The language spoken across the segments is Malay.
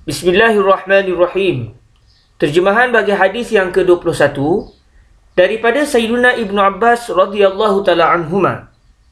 Bismillahirrahmanirrahim. Terjemahan bagi hadis yang ke-21 daripada Sayyidina Ibnu Abbas radhiyallahu taala anhuma.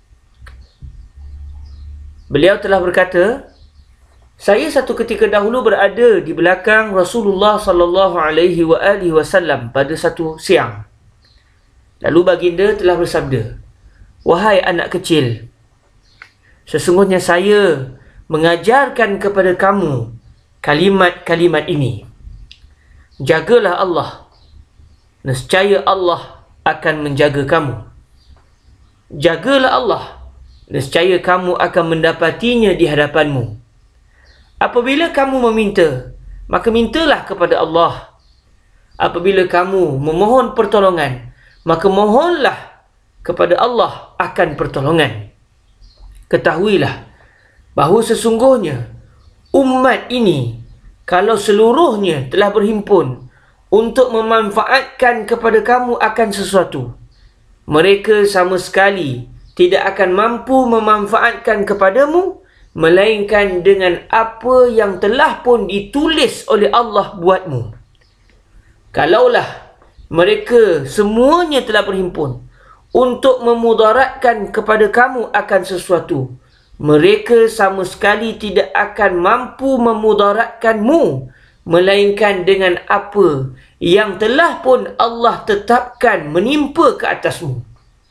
Beliau telah berkata, saya satu ketika dahulu berada di belakang Rasulullah sallallahu alaihi wasallam pada satu siang. Lalu baginda telah bersabda, wahai anak kecil, sesungguhnya saya mengajarkan kepada kamu kalimat-kalimat ini. Jagalah Allah, nescaya Allah akan menjaga kamu. Jagalah Allah, nescaya kamu akan mendapatinya di hadapanmu. Apabila kamu meminta, maka mintalah kepada Allah. Apabila kamu memohon pertolongan, maka mohonlah kepada Allah akan pertolongan. Ketahuilah bahawa sesungguhnya umat ini, kalau seluruhnya telah berhimpun untuk memanfaatkan kepada kamu akan sesuatu, mereka sama sekali tidak akan mampu memanfaatkan kepadamu, melainkan dengan apa yang telah pun ditulis oleh Allah buatmu. Kalaulah mereka semuanya telah berhimpun untuk memudaratkan kepada kamu akan sesuatu, mereka sama sekali tidak akan mampu memudaratkanmu, melainkan dengan apa yang telah pun Allah tetapkan menimpa ke atasmu.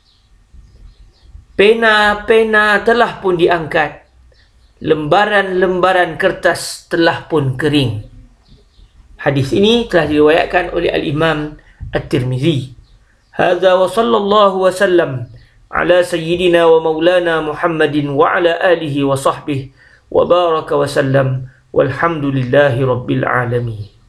Pena-pena telah pun diangkat, lembaran-lembaran kertas telah pun kering. Hadis ini telah diriwayatkan oleh Al-Imam At-Tirmizi. Hadza wa sallallahu wa sallam ala sayyidina wa maulana Muhammadin wa ala alihi wa sahbihi wa baraka wa sallam walhamdulillahi rabbil alamin.